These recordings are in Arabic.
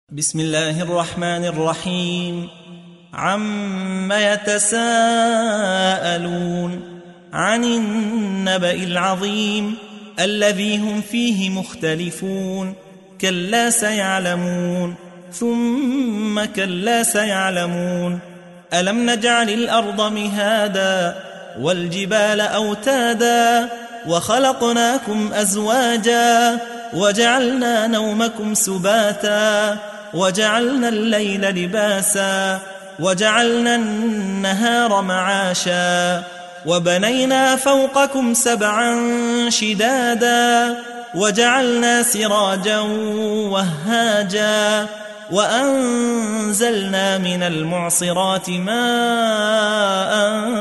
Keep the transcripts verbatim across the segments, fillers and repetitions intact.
بسم الله الرحمن الرحيم. عم يتساءلون عن النبأ العظيم الذي هم فيه مختلفون. كلا سيعلمون ثم كلا سيعلمون. ألم نجعل الأرض مهادا والجبال أوتادا وخلقناكم أزواجا وجعلنا نومكم سباتا وجعلنا الليل لباسا وجعلنا النهار معاشا وبنينا فوقكم سبعا شدادا وجعلنا سراجا وهاجا وأنزلنا من المعصرات ماء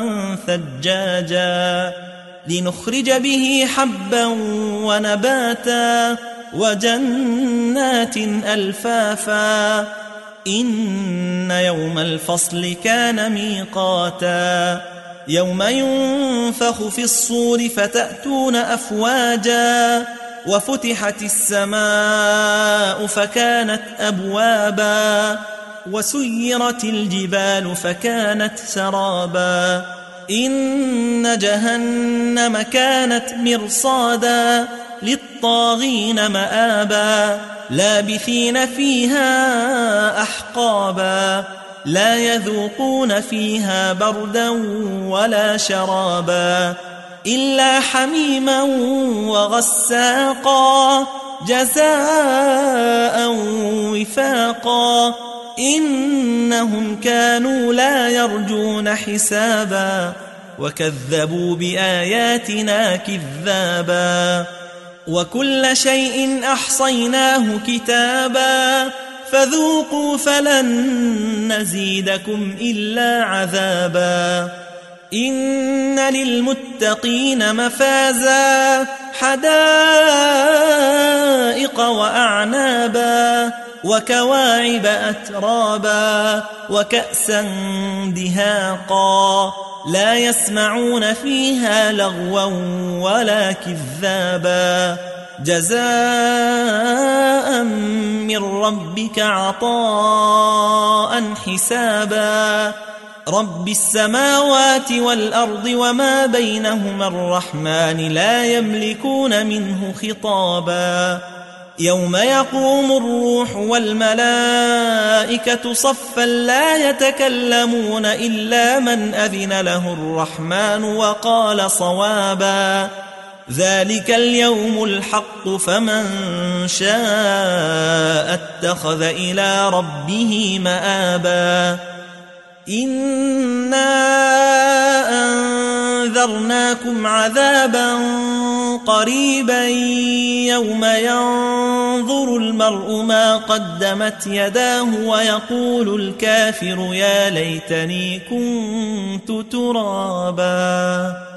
ثجاجا لنخرج به حبا ونباتا وجنات ألفافا. إن يوم الفصل كان ميقاتا يوم ينفخ في الصور فتأتون أفواجا وفتحت السماء فكانت أبوابا وسيرت الجبال فكانت سرابا. إن جهنم كانت مرصادا للطاغين مآبا لابثين فيها أحقابا لا يذوقون فيها بردا ولا شرابا إلا حميما وغساقا جزاء وفاقا. إنهم كانوا لا يرجون حسابا وكذبوا بآياتنا كذابا. وكل شيء أحصيناه كتابا فذوقوا فلن نزيدكم إلا عذابا. إن للمتقين مفازا حدائق وأعنابا وكواعب أترابا وكأسا دهاقا لا يسمعون فيها لغوا ولا كذابا جزاء من ربك عطاء حسابا. رب السماوات والأرض وما بينهما الرحمن لا يملكون منه خطابا. يوم يقوم الروح والملائكة صفا لا يتكلمون إلا من أذن له الرحمن وقال صوابا. ذلك اليوم الحق فمن شاء اتخذ إلى ربه مآبا. إنا أنذرناكم عذابا قريبا يوم ينظر المرء ما قدمت يداه ويقول الكافر يا ليتني كنت ترابا.